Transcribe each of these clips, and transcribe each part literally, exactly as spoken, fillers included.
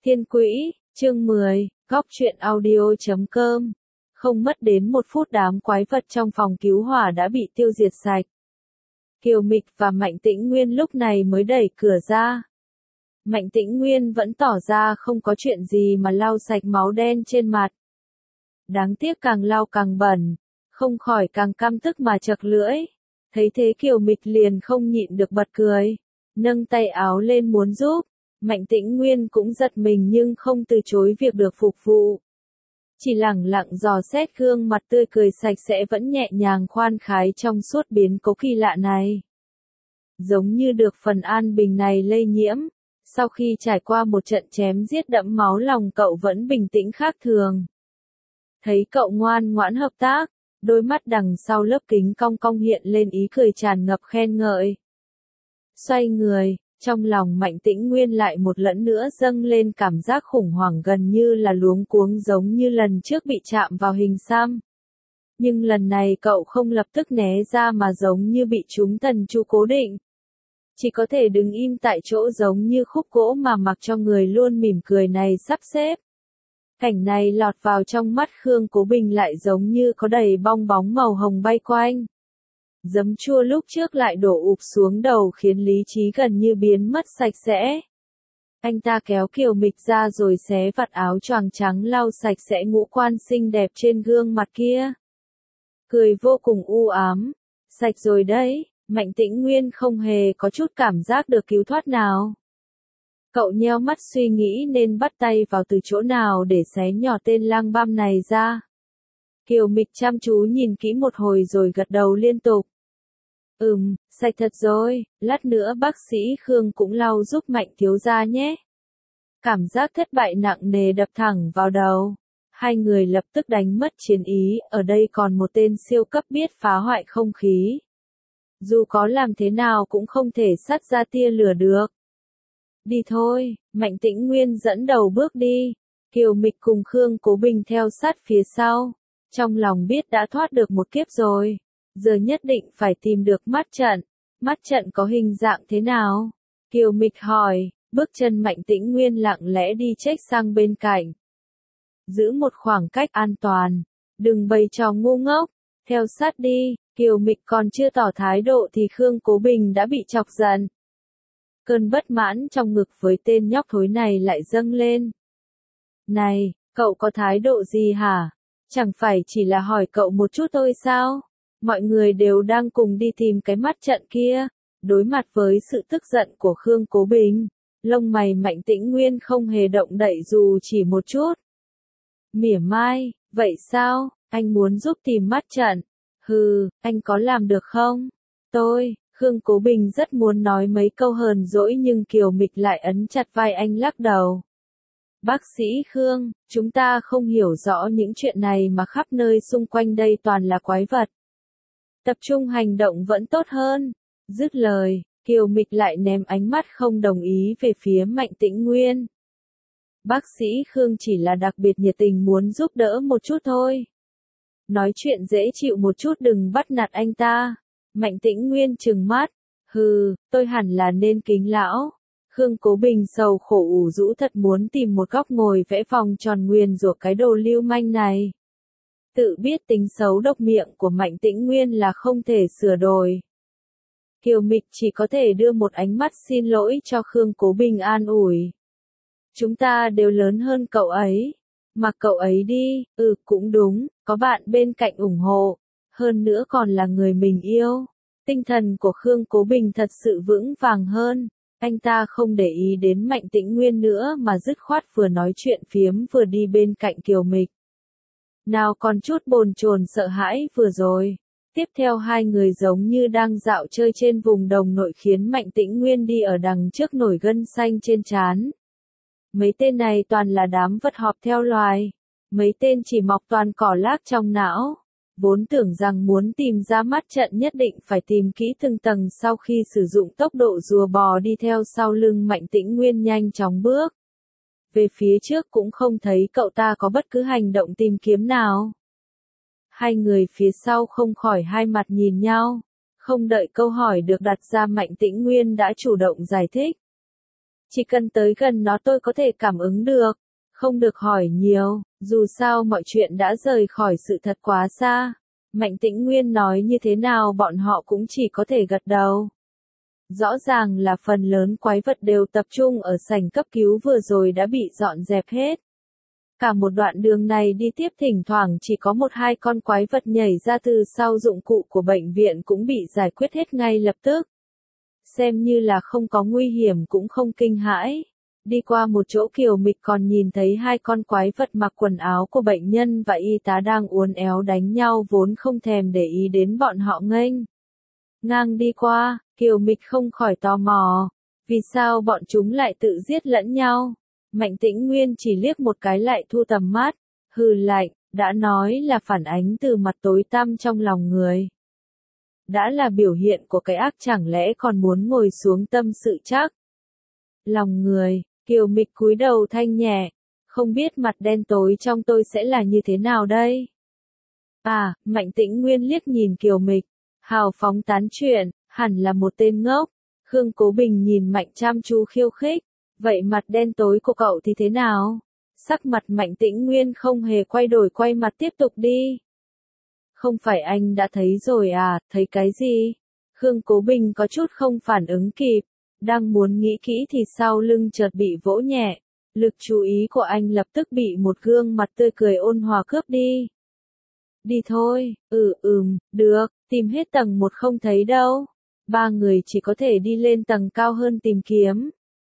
Thiên Quỹ, chương mười, góc truyện audio chấm com. Không mất đến một phút đám quái vật trong phòng cứu hỏa đã bị tiêu diệt sạch. Kiều Mịch và Mạnh Tĩnh Nguyên lúc này mới đẩy cửa ra. Mạnh Tĩnh Nguyên vẫn tỏ ra không có chuyện gì mà lau sạch máu đen trên mặt. Đáng tiếc càng lau càng bẩn, không khỏi càng căm tức mà chật lưỡi. Thấy thế Kiều Mịch liền không nhịn được bật cười, nâng tay áo lên muốn giúp. Mạnh Tĩnh Nguyên cũng giật mình nhưng không từ chối việc được phục vụ. Chỉ lẳng lặng dò xét gương mặt tươi cười sạch sẽ vẫn nhẹ nhàng khoan khái trong suốt biến cố kỳ lạ này. Giống như được phần an bình này lây nhiễm, sau khi trải qua một trận chém giết đẫm máu lòng cậu vẫn bình tĩnh khác thường. Thấy cậu ngoan ngoãn hợp tác, đôi mắt đằng sau lớp kính cong cong hiện lên ý cười tràn ngập khen ngợi. Xoay người, trong lòng Mạnh Tĩnh Nguyên lại một lần nữa dâng lên cảm giác khủng hoảng gần như là luống cuống giống như lần trước bị chạm vào hình xăm. Nhưng lần này cậu không lập tức né ra mà giống như bị trúng thần chú cố định. Chỉ có thể đứng im tại chỗ giống như khúc gỗ mà mặc cho người luôn mỉm cười này sắp xếp. Cảnh này lọt vào trong mắt Khương Cố Bình lại giống như có đầy bong bóng màu hồng bay quanh. Giấm chua lúc trước lại đổ ụp xuống đầu khiến lý trí gần như biến mất sạch sẽ. Anh ta kéo Kiều Mịch ra rồi xé vạt áo choàng trắng lau sạch sẽ ngũ quan xinh đẹp trên gương mặt kia. Cười vô cùng u ám. Sạch rồi đấy, Mạnh Tĩnh Nguyên không hề có chút cảm giác được cứu thoát nào. Cậu nheo mắt suy nghĩ nên bắt tay vào từ chỗ nào để xé nhỏ tên lang băm này ra. Kiều Mịch chăm chú nhìn kỹ một hồi rồi gật đầu liên tục. Ừm, sạch thật rồi, lát nữa bác sĩ Khương cũng lau giúp Mạnh thiếu gia nhé. Cảm giác thất bại nặng nề đập thẳng vào đầu. Hai người lập tức đánh mất chiến ý, ở đây còn một tên siêu cấp biết phá hoại không khí. Dù có làm thế nào cũng không thể sắt ra tia lửa được. Đi thôi, Mạnh Tĩnh Nguyên dẫn đầu bước đi. Kiều Mịch cùng Khương Cố Bình theo sát phía sau. Trong lòng biết đã thoát được một kiếp rồi. Giờ nhất định phải tìm được mắt trận. Mắt trận có hình dạng thế nào? Kiều Mịch hỏi, bước chân Mạnh Tĩnh Nguyên lặng lẽ đi chếch sang bên cạnh. Giữ một khoảng cách an toàn. Đừng bày trò ngu ngốc. Theo sát đi, Kiều Mịch còn chưa tỏ thái độ thì Khương Cố Bình đã bị chọc giận. Cơn bất mãn trong ngực với tên nhóc thối này lại dâng lên. Này, cậu có thái độ gì hả? Chẳng phải chỉ là hỏi cậu một chút thôi sao? Mọi người đều đang cùng đi tìm cái mắt trận kia. Đối mặt với sự tức giận của Khương Cố Bình, lông mày Mạnh Tĩnh Nguyên không hề động đậy dù chỉ một chút. Mỉa mai, vậy sao? Anh muốn giúp tìm mắt trận? Hừ, anh có làm được không? Tôi, Khương Cố Bình rất muốn nói mấy câu hờn dỗi nhưng Kiều Mịch lại ấn chặt vai anh lắc đầu. Bác sĩ Khương, chúng ta không hiểu rõ những chuyện này mà khắp nơi xung quanh đây toàn là quái vật. Tập trung hành động vẫn tốt hơn. Dứt lời, Kiều Mịch lại ném ánh mắt không đồng ý về phía Mạnh Tĩnh Nguyên. Bác sĩ Khương chỉ là đặc biệt nhiệt tình muốn giúp đỡ một chút thôi. Nói chuyện dễ chịu một chút đừng bắt nạt anh ta. Mạnh Tĩnh Nguyên trừng mắt. Hừ, tôi hẳn là nên kính lão. Khương Cố Bình sầu khổ ủ rũ thật muốn tìm một góc ngồi vẽ vòng tròn nguyền rủa cái đồ lưu manh này. Tự biết tính xấu độc miệng của Mạnh Tĩnh Nguyên là không thể sửa đổi. Kiều Mịch chỉ có thể đưa một ánh mắt xin lỗi cho Khương Cố Bình an ủi. Chúng ta đều lớn hơn cậu ấy. Mặc cậu ấy đi, ừ cũng đúng, có bạn bên cạnh ủng hộ. Hơn nữa còn là người mình yêu. Tinh thần của Khương Cố Bình thật sự vững vàng hơn. Anh ta không để ý đến Mạnh Tĩnh Nguyên nữa mà dứt khoát vừa nói chuyện phiếm vừa đi bên cạnh Kiều Mịch. Nào còn chút bồn chồn sợ hãi vừa rồi. Tiếp theo hai người giống như đang dạo chơi trên vùng đồng nội khiến Mạnh Tĩnh Nguyên đi ở đằng trước nổi gân xanh trên trán. Mấy tên này toàn là đám vật họp theo loài. Mấy tên chỉ mọc toàn cỏ lác trong não. Vốn tưởng rằng muốn tìm ra mắt trận nhất định phải tìm kỹ từng tầng sau khi sử dụng tốc độ rùa bò đi theo sau lưng Mạnh Tĩnh Nguyên nhanh chóng bước. Về phía trước cũng không thấy cậu ta có bất cứ hành động tìm kiếm nào. Hai người phía sau không khỏi hai mặt nhìn nhau. Không đợi câu hỏi được đặt ra Mạnh Tĩnh Nguyên đã chủ động giải thích. Chỉ cần tới gần nó tôi có thể cảm ứng được. Không được hỏi nhiều, dù sao mọi chuyện đã rời khỏi sự thật quá xa. Mạnh Tĩnh Nguyên nói như thế nào bọn họ cũng chỉ có thể gật đầu. Rõ ràng là phần lớn quái vật đều tập trung ở sảnh cấp cứu vừa rồi đã bị dọn dẹp hết. Cả một đoạn đường này đi tiếp thỉnh thoảng chỉ có một hai con quái vật nhảy ra từ sau dụng cụ của bệnh viện cũng bị giải quyết hết ngay lập tức. Xem như là không có nguy hiểm cũng không kinh hãi. Đi qua một chỗ Kiều Mịch còn nhìn thấy hai con quái vật mặc quần áo của bệnh nhân và y tá đang uốn éo đánh nhau vốn không thèm để ý đến bọn họ nghênh. Ngang đi qua, Kiều Mịch không khỏi tò mò. Vì sao bọn chúng lại tự giết lẫn nhau? Mạnh Tĩnh Nguyên chỉ liếc một cái lại thu tầm mắt, hừ lạnh, đã nói là phản ánh từ mặt tối tăm trong lòng người. Đã là biểu hiện của cái ác chẳng lẽ còn muốn ngồi xuống tâm sự chắc? Lòng người, Kiều Mịch cúi đầu thanh nhẹ, không biết mặt đen tối trong tôi sẽ là như thế nào đây? À, Mạnh Tĩnh Nguyên liếc nhìn Kiều Mịch, hào phóng tán chuyện, hẳn là một tên ngốc. Khương Cố Bình nhìn Mạnh chăm chú khiêu khích, vậy mặt đen tối của cậu thì thế nào? Sắc mặt Mạnh Tĩnh Nguyên không hề quay đổi quay mặt tiếp tục đi. Không phải anh đã thấy rồi à, thấy cái gì? Khương Cố Bình có chút không phản ứng kịp, đang muốn nghĩ kỹ thì sau lưng chợt bị vỗ nhẹ. Lực chú ý của anh lập tức bị một gương mặt tươi cười ôn hòa cướp đi. Đi thôi, ừ ừm, được, tìm hết tầng một không thấy đâu. Ba người chỉ có thể đi lên tầng cao hơn tìm kiếm.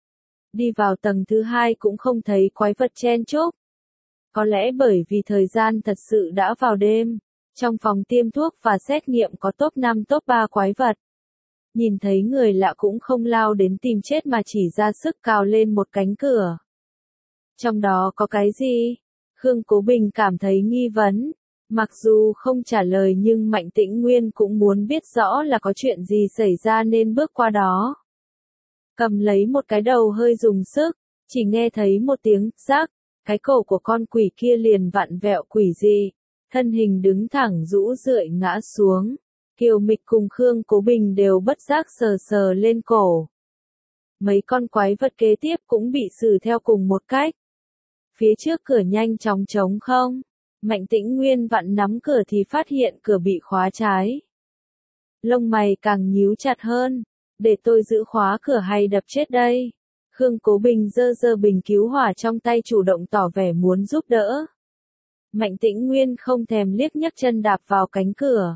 Đi vào tầng thứ hai cũng không thấy quái vật chen chúc. Có lẽ bởi vì thời gian thật sự đã vào đêm. Trong phòng tiêm thuốc và xét nghiệm có top năm top ba quái vật. Nhìn thấy người lạ cũng không lao đến tìm chết mà chỉ ra sức cào lên một cánh cửa. Trong đó có cái gì? Khương Cố Bình cảm thấy nghi vấn. Mặc dù không trả lời nhưng Mạnh Tĩnh Nguyên cũng muốn biết rõ là có chuyện gì xảy ra nên bước qua đó. Cầm lấy một cái đầu hơi dùng sức, chỉ nghe thấy một tiếng rắc, cái cổ của con quỷ kia liền vặn vẹo quỷ dị, thân hình đứng thẳng rũ rượi ngã xuống. Kiều Mịch cùng Khương Cố Bình đều bất giác sờ sờ lên cổ. Mấy con quái vật kế tiếp cũng bị xử theo cùng một cách. Phía trước cửa nhanh chóng trống không. Mạnh Tĩnh Nguyên vặn nắm cửa thì phát hiện cửa bị khóa trái. Lông mày càng nhíu chặt hơn. Để tôi giữ khóa cửa hay đập chết đây? Khương Cố Bình giơ giơ bình cứu hỏa trong tay chủ động tỏ vẻ muốn giúp đỡ. Mạnh Tĩnh Nguyên không thèm liếc nhấc chân đạp vào cánh cửa.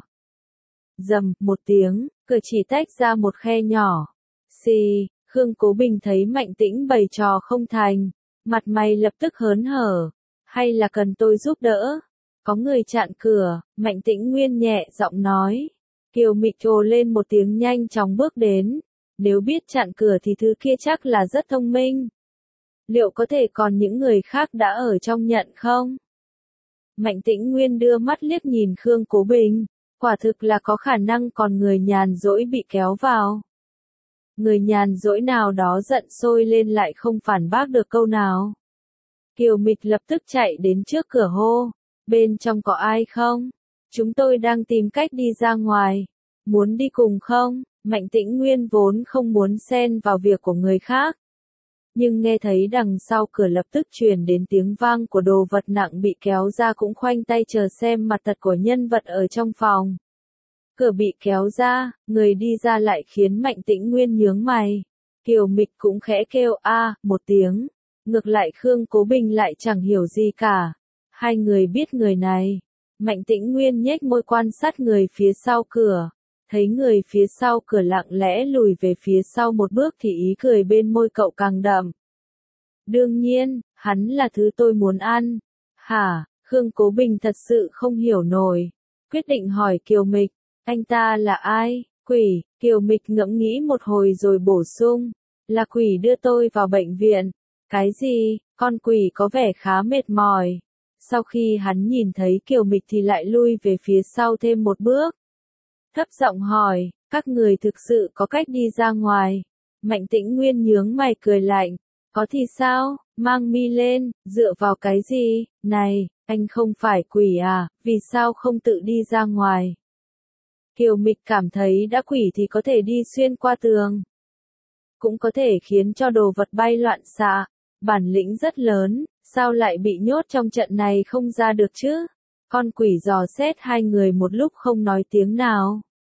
Rầm, một tiếng, cửa chỉ tách ra một khe nhỏ. Xì, Khương Cố Bình thấy Mạnh Tĩnh bày trò không thành. Mặt mày lập tức hớn hở. Hay là cần tôi giúp đỡ? Có người chặn cửa, Mạnh Tĩnh Nguyên nhẹ giọng nói. Kiều Mịch ồ lên một tiếng nhanh chóng bước đến. Nếu biết chặn cửa thì thứ kia chắc là rất thông minh. Liệu có thể còn những người khác đã ở trong nhận không? Mạnh Tĩnh Nguyên đưa mắt liếc nhìn Khương Cố Bình. Quả thực là có khả năng còn người nhàn rỗi bị kéo vào. Người nhàn rỗi nào đó giận sôi lên lại không phản bác được câu nào. Kiều Mịch lập tức chạy đến trước cửa hô. Bên trong có ai không? Chúng tôi đang tìm cách đi ra ngoài. Muốn đi cùng không? Mạnh Tĩnh Nguyên vốn không muốn xen vào việc của người khác. Nhưng nghe thấy đằng sau cửa lập tức truyền đến tiếng vang của đồ vật nặng bị kéo ra cũng khoanh tay chờ xem mặt thật của nhân vật ở trong phòng. Cửa bị kéo ra, người đi ra lại khiến Mạnh Tĩnh Nguyên nhướng mày. Kiều Mịch cũng khẽ kêu a một tiếng. Ngược lại Khương Cố Bình lại chẳng hiểu gì cả. Hai người biết người này. Mạnh Tĩnh Nguyên nhếch môi quan sát người phía sau cửa. Thấy người phía sau cửa lặng lẽ lùi về phía sau một bước thì ý cười bên môi cậu càng đậm. Đương nhiên, hắn là thứ tôi muốn ăn. Hả? Khương Cố Bình thật sự không hiểu nổi. Quyết định hỏi Kiều Mịch. Anh ta là ai? Quỷ. Kiều Mịch ngẫm nghĩ một hồi rồi bổ sung. Là quỷ đưa tôi vào bệnh viện. Cái gì? Con quỷ có vẻ khá mệt mỏi. Sau khi hắn nhìn thấy Kiều Mịch thì lại lui về phía sau thêm một bước. Thấp giọng hỏi, các người thực sự có cách đi ra ngoài. Mạnh Tĩnh Nguyên nhướng mày cười lạnh. Có thì sao, mang mi lên, dựa vào cái gì, này, anh không phải quỷ à, vì sao không tự đi ra ngoài. Kiều Mịch cảm thấy đã quỷ thì có thể đi xuyên qua tường. cũng có thể khiến cho đồ vật bay loạn xạ. Bản lĩnh rất lớn, sao lại bị nhốt trong trận này không ra được chứ? Con quỷ dò xét hai người một lúc không nói tiếng nào.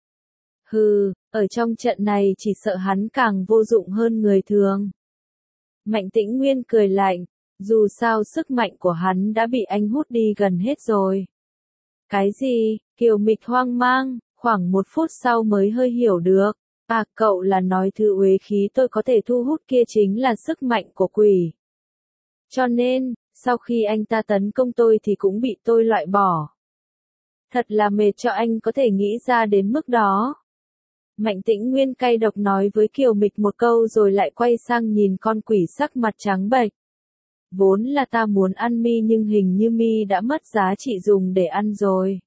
Hừ, ở trong trận này chỉ sợ hắn càng vô dụng hơn người thường. Mạnh Tĩnh Nguyên cười lạnh, dù sao sức mạnh của hắn đã bị anh hút đi gần hết rồi. Cái gì? Kiều Mịch hoang mang, khoảng một phút sau mới hơi hiểu được. À, cậu là nói thứ uế khí tôi có thể thu hút kia chính là sức mạnh của quỷ. Cho nên, sau khi anh ta tấn công tôi thì cũng bị tôi loại bỏ. Thật là mệt cho anh có thể nghĩ ra đến mức đó. Mạnh Tĩnh Nguyên cay độc nói với Kiều Mịch một câu rồi lại quay sang nhìn con quỷ sắc mặt trắng bệch. Vốn là ta muốn ăn mi nhưng hình như mi đã mất giá trị dùng để ăn rồi.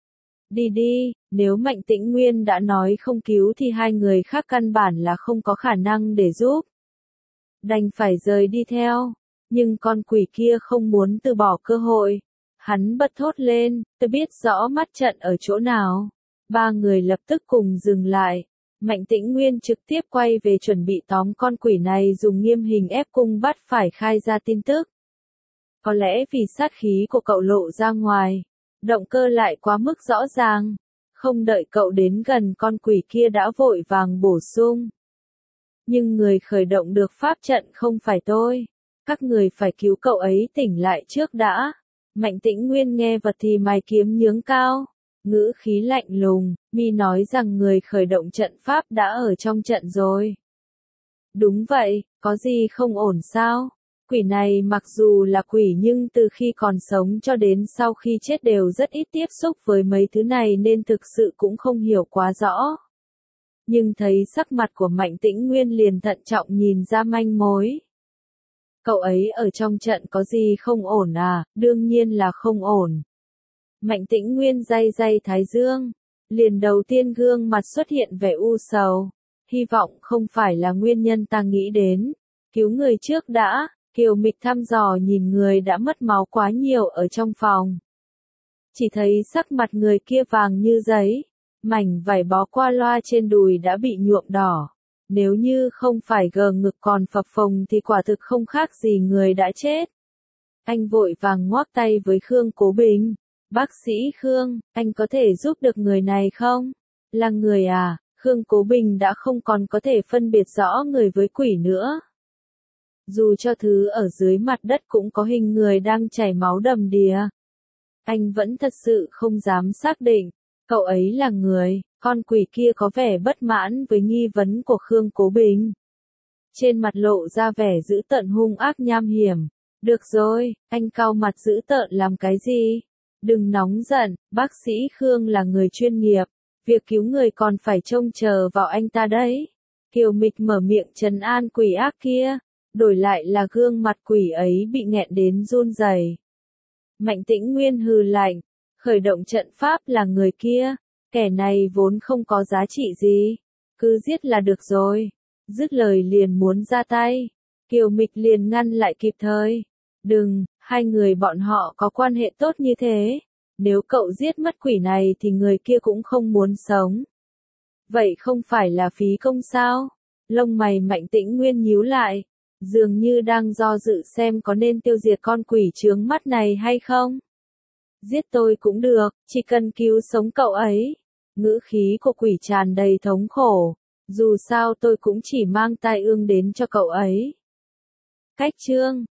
Đi đi, nếu Mạnh Tĩnh Nguyên đã nói không cứu thì hai người khác căn bản là không có khả năng để giúp. Đành phải rời đi theo, nhưng con quỷ kia không muốn từ bỏ cơ hội. Hắn bật thốt lên, tôi biết rõ mắt trận ở chỗ nào. Ba người lập tức cùng dừng lại. Mạnh Tĩnh Nguyên trực tiếp quay về chuẩn bị tóm con quỷ này dùng nghiêm hình ép cung bắt phải khai ra tin tức. Có lẽ vì sát khí của cậu lộ ra ngoài, động cơ lại quá mức rõ ràng. Không đợi cậu đến gần con quỷ kia đã vội vàng bổ sung. Nhưng người khởi động được pháp trận không phải tôi. Các người phải cứu cậu ấy tỉnh lại trước đã. Mạnh Tĩnh Nguyên nghe vật thì mày kiếm nhướng cao. Ngữ khí lạnh lùng, mi nói rằng người khởi động trận pháp đã ở trong trận rồi. Đúng vậy, có gì không ổn sao? Quỷ này mặc dù là quỷ nhưng từ khi còn sống cho đến sau khi chết đều rất ít tiếp xúc với mấy thứ này nên thực sự cũng không hiểu quá rõ. Nhưng thấy sắc mặt của Mạnh Tĩnh Nguyên liền thận trọng nhìn ra manh mối. Cậu ấy ở trong trận có gì không ổn à? Đương nhiên là không ổn. Mạnh Tĩnh Nguyên day day thái dương, liền đầu tiên gương mặt xuất hiện vẻ u sầu. Hy vọng không phải là nguyên nhân ta nghĩ đến. Cứu người trước đã. Kiều Mịch thăm dò nhìn người đã mất máu quá nhiều ở trong phòng. Chỉ thấy sắc mặt người kia vàng như giấy, mảnh vải bó qua loa trên đùi đã bị nhuộm đỏ. Nếu như không phải gờ ngực còn phập phồng thì quả thực không khác gì người đã chết. Anh vội vàng ngoắc tay với Khương Cố Bình. Bác sĩ Khương, anh có thể giúp được người này không? Là người à? Khương Cố Bình đã không còn có thể phân biệt rõ người với quỷ nữa. Dù cho thứ ở dưới mặt đất cũng có hình người đang chảy máu đầm đìa. Anh vẫn thật sự không dám xác định, cậu ấy là người. Con quỷ kia có vẻ bất mãn với nghi vấn của Khương Cố Bình. Trên mặt lộ ra vẻ dữ tợn hung ác nham hiểm. Được rồi, anh cau mặt dữ tợn làm cái gì? Đừng nóng giận, bác sĩ Khương là người chuyên nghiệp. Việc cứu người còn phải trông chờ vào anh ta đấy. Kiều Mịch mở miệng trấn an quỷ ác kia. Đổi lại là gương mặt quỷ ấy bị nghẹn đến run rẩy. Mạnh Tĩnh Nguyên hừ lạnh. Khởi động trận pháp là người kia. Kẻ này vốn không có giá trị gì. Cứ giết là được rồi. Dứt lời liền muốn ra tay. Kiều Mịch liền ngăn lại kịp thời. Đừng, hai người bọn họ có quan hệ tốt như thế. Nếu cậu giết mất quỷ này thì người kia cũng không muốn sống. Vậy không phải là phí công sao? Lông mày Mạnh Tĩnh Nguyên nhíu lại. Dường như đang do dự xem có nên tiêu diệt con quỷ chướng mắt này hay không. Giết tôi cũng được, chỉ cần cứu sống cậu ấy. Ngữ khí của quỷ tràn đầy thống khổ. Dù sao tôi cũng chỉ mang tai ương đến cho cậu ấy. Cách chương